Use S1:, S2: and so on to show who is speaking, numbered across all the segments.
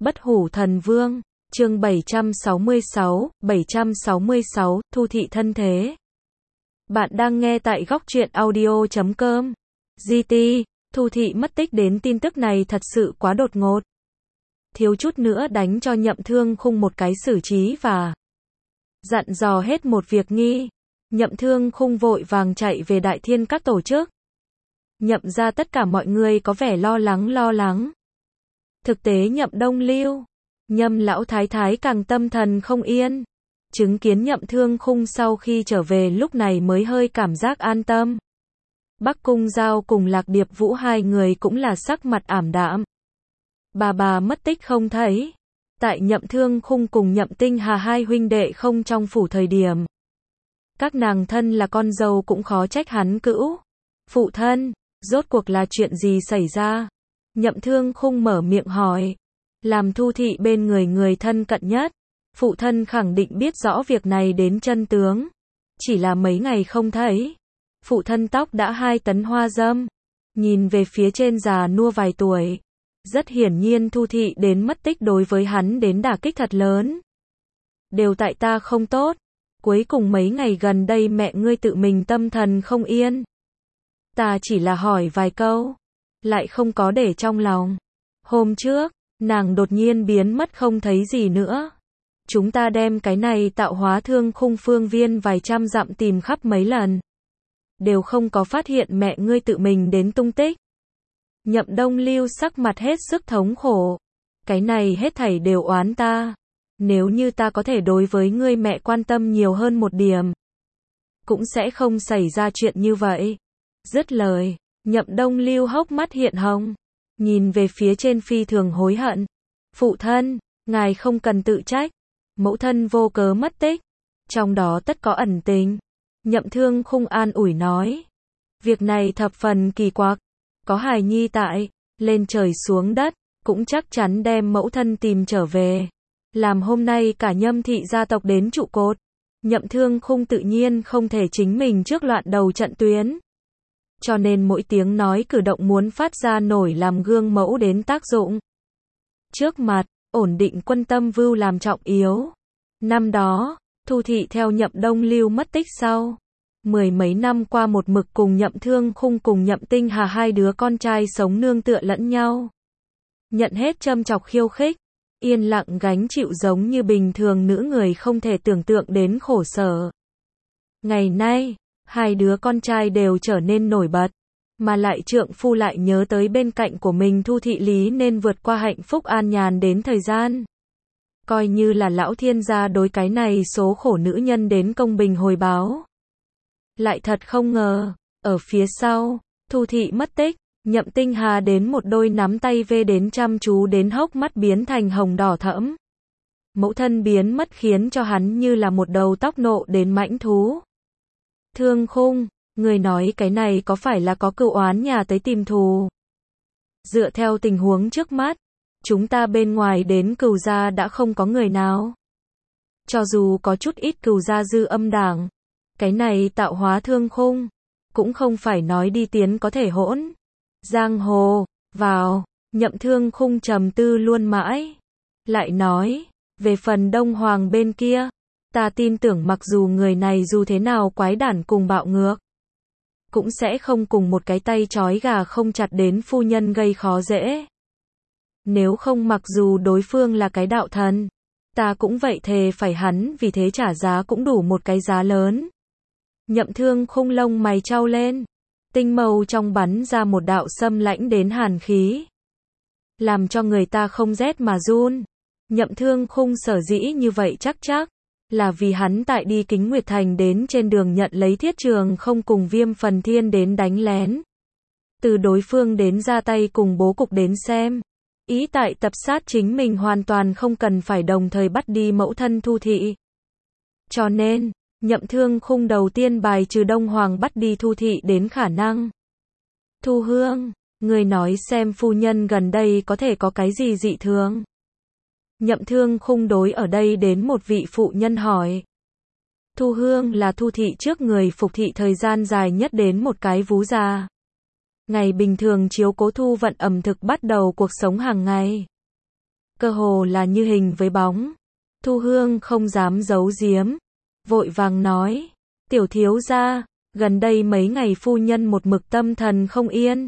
S1: Bất hủ thần vương, chương 766, Thu thị thân thế. Bạn đang nghe tại góc truyện audio.com. GT, Thu thị mất tích đến tin tức này thật sự quá đột ngột. Thiếu chút nữa đánh cho Nhậm Thương Khung một cái xử trí và dặn dò hết một việc nghi. Nhậm Thương Khung vội vàng chạy về Đại Thiên các tổ chức. Nhậm ra tất cả mọi người có vẻ lo lắng. Thực tế Nhậm Đông Lưu, Nhậm lão thái thái càng tâm thần không yên. Chứng kiến Nhậm Thương Khung sau khi trở về lúc này mới hơi cảm giác an tâm. Bắc Cung Giao cùng Lạc Điệp Vũ hai người cũng là sắc mặt ảm đạm. Bà mất tích không thấy. Tại Nhậm Thương Khung cùng Nhậm Tinh Hà hai huynh đệ không trong phủ thời điểm. Các nàng thân là con dâu cũng khó trách hắn cữu. Phụ thân, rốt cuộc là chuyện gì xảy ra? Nhậm Thương Khung mở miệng hỏi. Làm Thu thị bên người thân cận nhất. Phụ thân khẳng định biết rõ việc này đến chân tướng. Chỉ là mấy ngày không thấy. Phụ thân tóc đã 2 tấn hoa dâm. Nhìn về phía trên già nua vài tuổi. Rất hiển nhiên Thu thị đến mất tích đối với hắn đến đả kích thật lớn. Đều tại ta không tốt. Cuối cùng mấy ngày gần đây mẹ ngươi tự mình tâm thần không yên. Ta chỉ là hỏi vài câu. Lại không có để trong lòng. Hôm trước, nàng đột nhiên biến mất không thấy gì nữa. Chúng ta đem cái này tạo hóa Thương Khung phương viên vài trăm dặm tìm khắp mấy lần. Đều không có phát hiện mẹ ngươi tự mình đến tung tích. Nhậm Đông Lưu sắc mặt hết sức thống khổ. Cái này hết thảy đều oán ta. Nếu như ta có thể đối với ngươi mẹ quan tâm nhiều hơn một điểm, cũng sẽ không xảy ra chuyện như vậy. Dứt lời, Nhậm Đông Lưu hốc mắt hiện hồng. Nhìn về phía trên phi thường hối hận. Phụ thân, ngài không cần tự trách. Mẫu thân vô cớ mất tích. Trong đó tất có ẩn tình. Nhậm Thương Khung an ủi nói. Việc này thập phần kỳ quặc. Có hài nhi tại, lên trời xuống đất, cũng chắc chắn đem mẫu thân tìm trở về. Làm hôm nay cả Nhâm thị gia tộc đến trụ cột. Nhậm Thương Khung tự nhiên không thể chính mình trước loạn đầu trận tuyến. Cho nên mỗi tiếng nói cử động muốn phát ra nổi làm gương mẫu đến tác dụng. Trước mặt, ổn định quân tâm vưu làm trọng yếu. Năm đó, Thu thị theo Nhậm Đông Lưu mất tích sau. 10 mấy năm qua một mực cùng Nhậm Thương Khung cùng Nhậm Tinh Hà hai đứa con trai sống nương tựa lẫn nhau. Nhận hết châm chọc khiêu khích. Yên lặng gánh chịu giống như bình thường nữ người không thể tưởng tượng đến khổ sở. Ngày nay, hai đứa con trai đều trở nên nổi bật. Mà lại trượng phu lại nhớ tới bên cạnh của mình Thu thị lý nên vượt qua hạnh phúc an nhàn đến thời gian. Coi như là lão thiên gia đối cái này số khổ nữ nhân đến công bình hồi báo. Lại thật không ngờ, ở phía sau, Thu thị mất tích, Nhậm Tinh Hà đến một đôi nắm tay vê đến chăm chú đến hốc mắt biến thành hồng đỏ thẫm. Mẫu thân biến mất khiến cho hắn như là một đầu tóc nộ đến mãnh thú. Thương Khung, người nói cái này có phải là có cựu oán nhà tới tìm thù? Dựa theo tình huống trước mắt, chúng ta bên ngoài đến Cừu gia đã không có người nào. Cho dù có chút ít Cừu gia dư âm đảng, cái này tạo hóa Thương Khung, cũng không phải nói đi tiến có thể hỗn. Giang hồ, vào, Nhậm Thương Khung trầm tư luôn mãi. Lại nói, về phần Đông Hoàng bên kia, ta tin tưởng mặc dù người này dù thế nào quái đản cùng bạo ngược, cũng sẽ không cùng một cái tay trói gà không chặt đến phu nhân gây khó dễ. Nếu không mặc dù đối phương là cái đạo thần, ta cũng vậy thề phải hắn vì thế trả giá cũng đủ một cái giá lớn. Nhậm Thương Khung lông mày chau lên. Tinh mâu trong bắn ra một đạo xâm lãnh đến hàn khí. Làm cho người ta không rét mà run. Nhậm Thương Khung sở dĩ như vậy chắc là vì hắn tại đi Kính Nguyệt Thành đến trên đường nhận lấy thiết trường không cùng Viêm Phần Thiên đến đánh lén. Từ đối phương đến ra tay cùng bố cục đến xem. Ý tại tập sát chính mình hoàn toàn không cần phải đồng thời bắt đi mẫu thân Thu thị. Cho nên, Nhậm Thương Khung đầu tiên bài trừ Đông Hoàng bắt đi Thu thị đến khả năng. Thu Hương, người nói xem phu nhân gần đây có thể có cái gì dị thường. Nhậm Thương Khung đối ở đây đến một vị phụ nhân hỏi. Thu Hương là Thu thị trước người phục thị thời gian dài nhất đến một cái vú già. Ngày bình thường chiếu cố Thu vận ẩm thực bắt đầu cuộc sống hàng ngày. cơ hồ là như hình với bóng. Thu Hương không dám giấu giếm, vội vàng nói, tiểu thiếu gia, gần đây mấy ngày phu nhân một mực tâm thần không yên.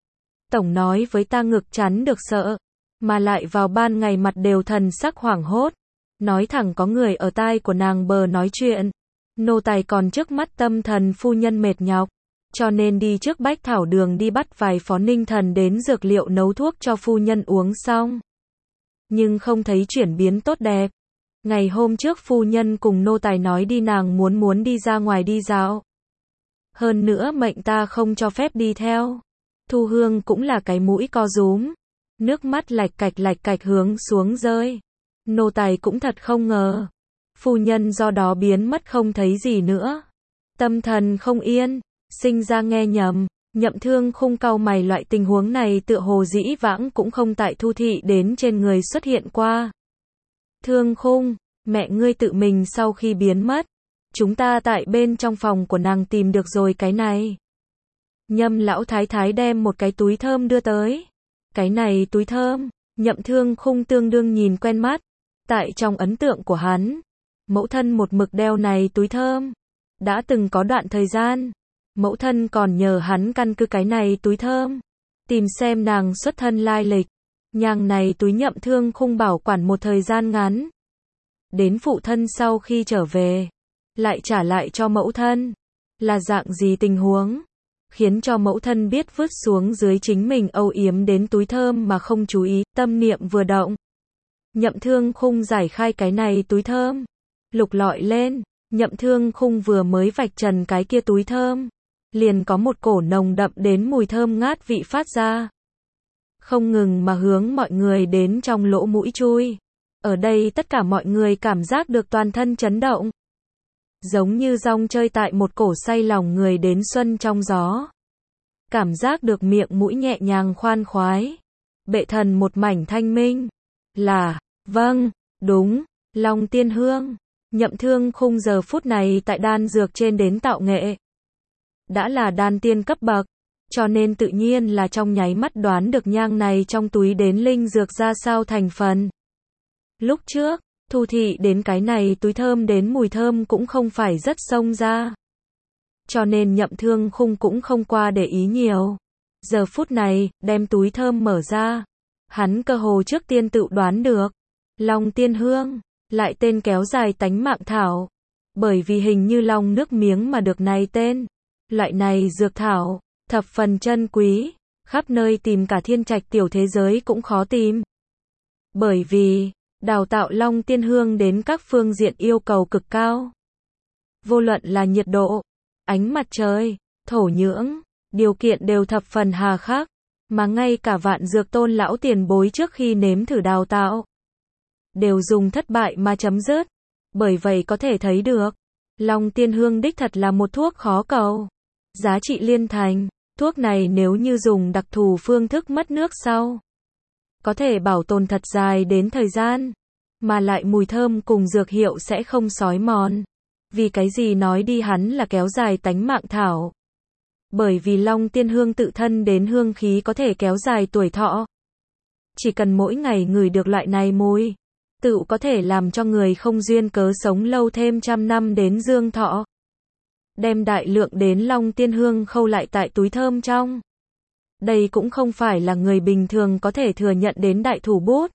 S1: Tổng nói với ta ngực chắn được sợ, mà lại vào ban ngày mặt đều thần sắc hoảng hốt, nói thẳng có người ở tai của nàng bờ nói chuyện. Nô tài còn trước mắt tâm thần phu nhân mệt nhọc, cho nên đi trước Bách Thảo Đường đi bắt vài phó ninh thần đến dược liệu nấu thuốc cho phu nhân uống xong. Nhưng không thấy chuyển biến tốt đẹp. Ngày hôm trước phu nhân cùng nô tài nói đi, nàng muốn đi ra ngoài đi dạo. Hơn nữa mệnh ta không cho phép đi theo. Thu Hương cũng là cái mũi co rúm, nước mắt lạch cạch hướng xuống rơi. Nô tài cũng thật không ngờ, phu nhân do đó biến mất không thấy gì nữa. Tâm thần không yên, sinh ra nghe nhầm. Nhậm Thương Khung cau mày, loại tình huống này tựa hồ dĩ vãng cũng không tại Thu thị đến trên người xuất hiện qua. Thương Khung, mẹ ngươi tự mình sau khi biến mất, chúng ta tại bên trong phòng của nàng tìm được rồi cái này. Nhâm lão thái thái đem một cái túi thơm đưa tới. Cái này túi thơm, Nhậm Thương Khung tương đương nhìn quen mắt. Tại trong ấn tượng của hắn, mẫu thân một mực đeo này túi thơm. Đã từng có đoạn thời gian, mẫu thân còn nhờ hắn căn cứ cái này túi thơm, tìm xem nàng xuất thân lai lịch. Nhang này túi Nhậm Thương Khung bảo quản một thời gian ngắn. Đến phụ thân sau khi trở về, lại trả lại cho mẫu thân. Là dạng gì tình huống? Khiến cho mẫu thân biết vứt xuống dưới chính mình âu yếm đến túi thơm mà không chú ý, tâm niệm vừa động. Nhậm Thương Khung giải khai cái này túi thơm, lục lọi lên. Nhậm Thương Khung vừa mới vạch trần cái kia túi thơm, liền có một cổ nồng đậm đến mùi thơm ngát vị phát ra. Không ngừng mà hướng mọi người đến trong lỗ mũi chui. Ở đây tất cả mọi người cảm giác được toàn thân chấn động. Giống như rong chơi tại một cổ say lòng người đến xuân trong gió. Cảm giác được miệng mũi nhẹ nhàng khoan khoái. Bệ thần một mảnh thanh minh. Là, vâng, đúng, Long Tiên Hương. Nhậm Thương Khung giờ phút này tại đan dược trên đến tạo nghệ. Đã là đan tiên cấp bậc, cho nên tự nhiên là trong nháy mắt đoán được nhang này trong túi đến linh dược ra sao thành phần. Lúc trước, Thu thị đến cái này túi thơm đến mùi thơm cũng không phải rất xông ra. Cho nên Nhậm Thương Khung cũng không qua để ý nhiều. Giờ phút này, đem túi thơm mở ra. Hắn cơ hồ trước tiên tự đoán được. Long Tiên Hương, lại tên kéo dài tánh mạng thảo. Bởi vì hình như long nước miếng mà được này tên. Loại này dược thảo, thập phần chân quý. Khắp nơi tìm cả thiên trạch tiểu thế giới cũng khó tìm. Bởi vì đào tạo Long Tiên Hương đến các phương diện yêu cầu cực cao. Vô luận là nhiệt độ, ánh mặt trời, thổ nhưỡng, điều kiện đều thập phần hà khắc, mà ngay cả Vạn Dược Tôn lão tiền bối trước khi nếm thử đào tạo, đều dùng thất bại mà chấm dứt. Bởi vậy có thể thấy được, Long Tiên Hương đích thật là một thuốc khó cầu. Giá trị liên thành, thuốc này nếu như dùng đặc thù phương thức mất nước sau, có thể bảo tồn thật dài đến thời gian, mà lại mùi thơm cùng dược hiệu sẽ không xói mòn. Vì cái gì nói đi hắn là kéo dài tánh mạng thảo? Bởi vì Long Tiên Hương tự thân đến hương khí có thể kéo dài tuổi thọ. Chỉ cần mỗi ngày ngửi được loại này mùi, tự có thể làm cho người không duyên cớ sống lâu thêm trăm năm đến dương thọ. Đem đại lượng đến Long Tiên Hương khâu lại tại túi thơm trong. Đây cũng không phải là người bình thường có thể thừa nhận đến đại thủ bút.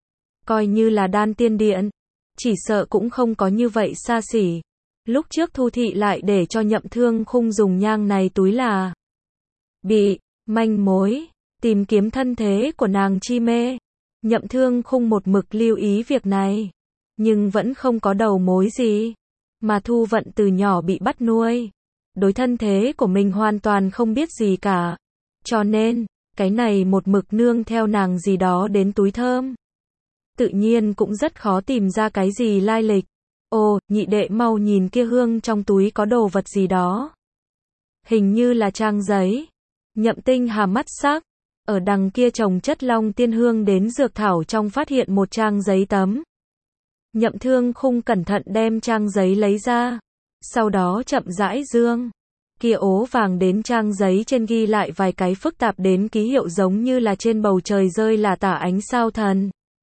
S1: Coi như là đan tiên điện, chỉ sợ cũng không có như vậy xa xỉ. Lúc trước Thu thị lại để cho Nhậm Thương Khung dùng nhang này túi là bị manh mối, tìm kiếm thân thế của nàng chi mê. Nhậm Thương Khung một mực lưu ý việc này, nhưng vẫn không có đầu mối gì. Mà Thu Vận từ nhỏ bị bắt nuôi, đối thân thế của mình hoàn toàn không biết gì cả. Cho nên, cái này một mực nương theo nàng gì đó đến túi thơm. Tự nhiên cũng rất khó tìm ra cái gì lai lịch. Ồ, nhị đệ mau nhìn kia hương trong túi có đồ vật gì đó. Hình như là trang giấy. Nhậm Tinh Hà mắt sắc. Ở đằng kia trồng chất Long Tiên Hương đến dược thảo trong phát hiện một trang giấy tấm. Nhậm Thương Khung cẩn thận đem trang giấy lấy ra. Sau đó chậm rãi dương. Kia ố vàng đến trang giấy trên ghi lại vài cái phức tạp đến ký hiệu giống như là trên bầu trời rơi là tả ánh sao thần.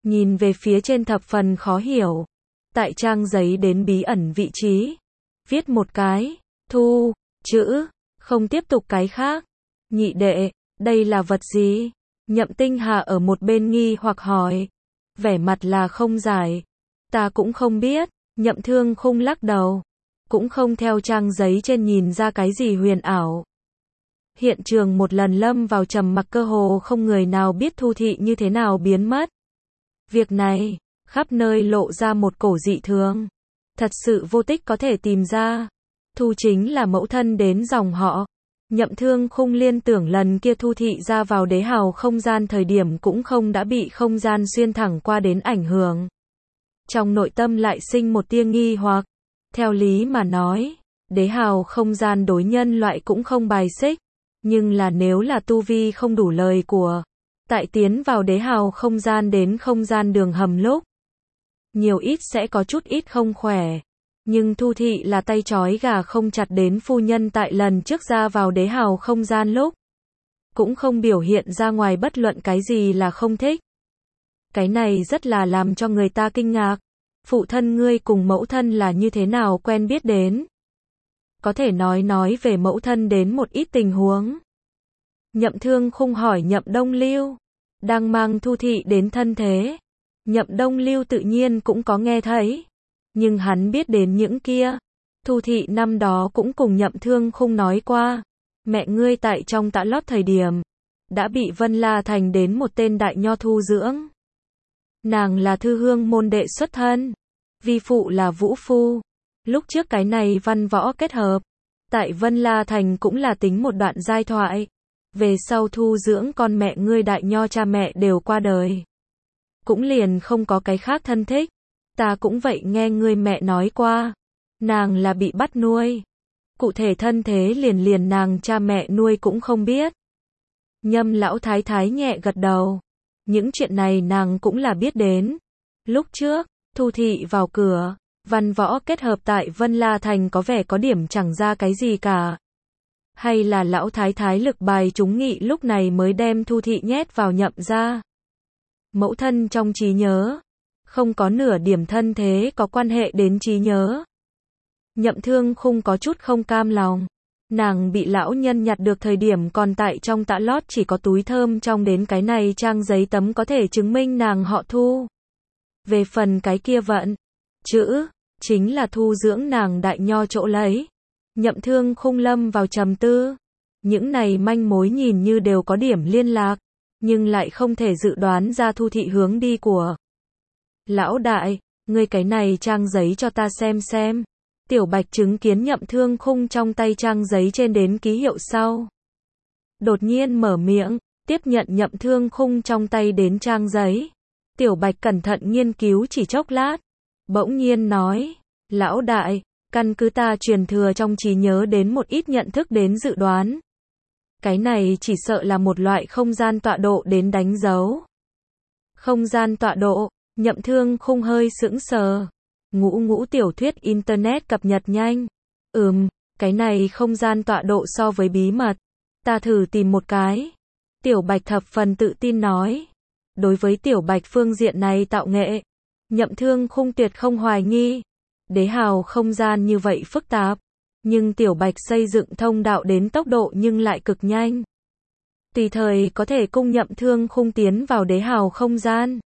S1: nhìn về phía trên thập phần khó hiểu. Tại trang giấy đến bí ẩn vị trí, viết một cái, thu, chữ, không tiếp tục cái khác. Nhị đệ, đây là vật gì? Nhậm Tinh Hà ở một bên nghi hoặc hỏi. Vẻ mặt là không giải. Ta cũng không biết. Nhậm Thương Khung lắc đầu. Cũng không theo trang giấy trên nhìn ra cái gì huyền ảo. Hiện trường một lần lâm vào trầm mặc, cơ hồ không người nào biết Thu Thị như thế nào biến mất. Việc này, khắp nơi lộ ra một cổ dị thường. Thật sự vô tích có thể tìm ra. Thu chính là mẫu thân đến dòng họ. Nhậm Thương Khung liên tưởng lần kia Thu Thị ra vào đế hào không gian thời điểm cũng không đã bị không gian xuyên thẳng qua đến ảnh hưởng. Trong nội tâm lại sinh một tia nghi hoặc. Theo lý mà nói, đế hào không gian đối nhân loại cũng không bài xích. Nhưng là nếu là tu vi không đủ lời của, tại tiến vào đế hào không gian đến không gian đường hầm lúc, nhiều ít sẽ có chút ít không khỏe. Nhưng Thu Thị là tay trói gà không chặt đến phu nhân tại lần trước ra vào đế hào không gian lúc, cũng không biểu hiện ra ngoài bất luận cái gì là không thích. Cái này rất là làm cho người ta kinh ngạc. Phụ thân ngươi cùng mẫu thân là như thế nào quen biết đến? Có thể nói về mẫu thân đến một ít tình huống. Nhậm Thương Khung hỏi Nhậm Đông Lưu, đang mang Thu Thị đến thân thế. Nhậm Đông Lưu tự nhiên cũng có nghe thấy, nhưng hắn biết đến những kia. Thu Thị năm đó cũng cùng Nhậm Thương Khung nói qua, mẹ ngươi tại trong Tạ Lót thời điểm, đã bị Vân La Thành đến một tên đại nho thu dưỡng. Nàng là thư hương môn đệ xuất thân, vi phụ là vũ phu. Lúc trước cái này văn võ kết hợp, tại Vân La Thành cũng là tính một đoạn giai thoại. Về sau thu dưỡng con mẹ ngươi đại nho cha mẹ đều qua đời, cũng liền không có cái khác thân thích. Ta cũng vậy nghe ngươi mẹ nói qua, nàng là bị bắt nuôi. Cụ thể thân thế liền nàng cha mẹ nuôi cũng không biết. Nhâm lão thái thái nhẹ gật đầu. Những chuyện này nàng cũng là biết đến. Lúc trước, Thu Thị vào cửa, văn võ kết hợp tại Vân La Thành có vẻ có điểm chẳng ra cái gì cả. Hay là lão thái thái lực bài trúng nghị lúc này mới đem Thu Thị nhét vào Nhậm gia. Mẫu thân trong trí nhớ, không có nửa điểm thân thế có quan hệ đến trí nhớ. Nhậm Thương Khung có chút không cam lòng. Nàng bị lão nhân nhặt được thời điểm còn tại trong Tạ Lót chỉ có túi thơm trong đến cái này trang giấy tấm có thể chứng minh nàng họ Thu. Về phần cái kia vận, chữ, chính là thu dưỡng nàng đại nho chỗ lấy. Nhậm Thương Khung lâm vào trầm tư. Những này manh mối nhìn như đều có điểm liên lạc, nhưng lại không thể dự đoán ra Thu Thị hướng đi của. Lão đại, ngươi cái này trang giấy cho ta xem. Tiểu Bạch chứng kiến Nhậm Thương Khung trong tay trang giấy trên đến ký hiệu sau. Đột nhiên mở miệng, tiếp nhận Nhậm Thương Khung trong tay đến trang giấy. Tiểu Bạch cẩn thận nghiên cứu chỉ chốc lát. Bỗng nhiên nói, lão đại, căn cứ ta truyền thừa trong trí nhớ đến một ít nhận thức đến dự đoán. Cái này chỉ sợ là một loại không gian tọa độ đến đánh dấu. Không gian tọa độ, Nhậm Thương Khung hơi sững sờ. Ngũ tiểu thuyết internet cập nhật nhanh. Cái này không gian tọa độ so với bí mật. Ta thử tìm một cái. Tiểu Bạch thập phần tự tin nói. Đối với Tiểu Bạch phương diện này tạo nghệ, Nhậm Thương Khung tuyệt không hoài nghi. Đế hào không gian như vậy phức tạp, nhưng Tiểu Bạch xây dựng thông đạo đến tốc độ nhưng lại cực nhanh. Tùy thời có thể cung Nhậm Thương Khung tiến vào đế hào không gian.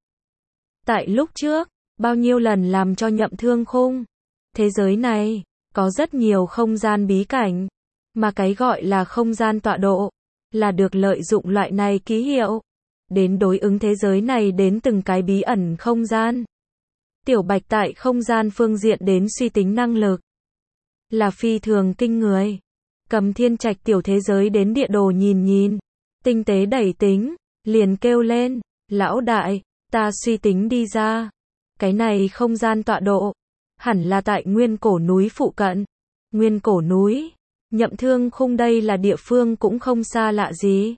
S1: Tại lúc trước, bao nhiêu lần làm cho Nhậm Thương Khung. Thế giới này, có rất nhiều không gian bí cảnh, mà cái gọi là không gian tọa độ, là được lợi dụng loại này ký hiệu, đến đối ứng thế giới này đến từng cái bí ẩn không gian. Tiểu Bạch tại không gian phương diện đến suy tính năng lực, là phi thường kinh người. Cầm thiên trạch tiểu thế giới đến địa đồ nhìn, tinh tế đẩy tính, liền kêu lên, lão đại, ta suy tính đi ra. Cái này không gian tọa độ, hẳn là tại nguyên cổ núi phụ cận. Nguyên cổ núi, Nhậm Thương Khung đây là địa phương cũng không xa lạ gì.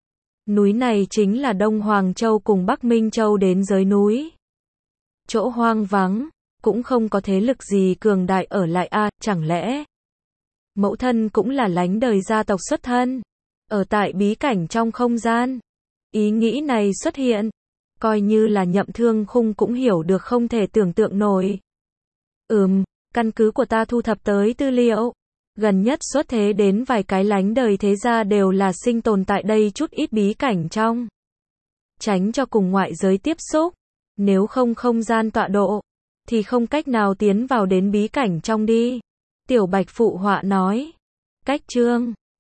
S1: Núi này chính là Đông Hoàng Châu cùng Bắc Minh Châu đến giới núi. Chỗ hoang vắng, cũng không có thế lực gì cường đại ở lại chẳng lẽ mẫu thân cũng là lánh đời gia tộc xuất thân, ở tại bí cảnh trong không gian. Ý nghĩ này xuất hiện, Coi như là Nhậm Thương Khung cũng hiểu được không thể tưởng tượng nổi. Căn cứ của ta thu thập tới tư liệu. Gần nhất xuất thế đến vài cái lánh đời thế gia đều là sinh tồn tại đây chút ít bí cảnh trong. Tránh cho cùng ngoại giới tiếp xúc. Nếu không không gian tọa độ, thì không cách nào tiến vào đến bí cảnh trong đi. Tiểu Bạch phụ họa nói. Cách chương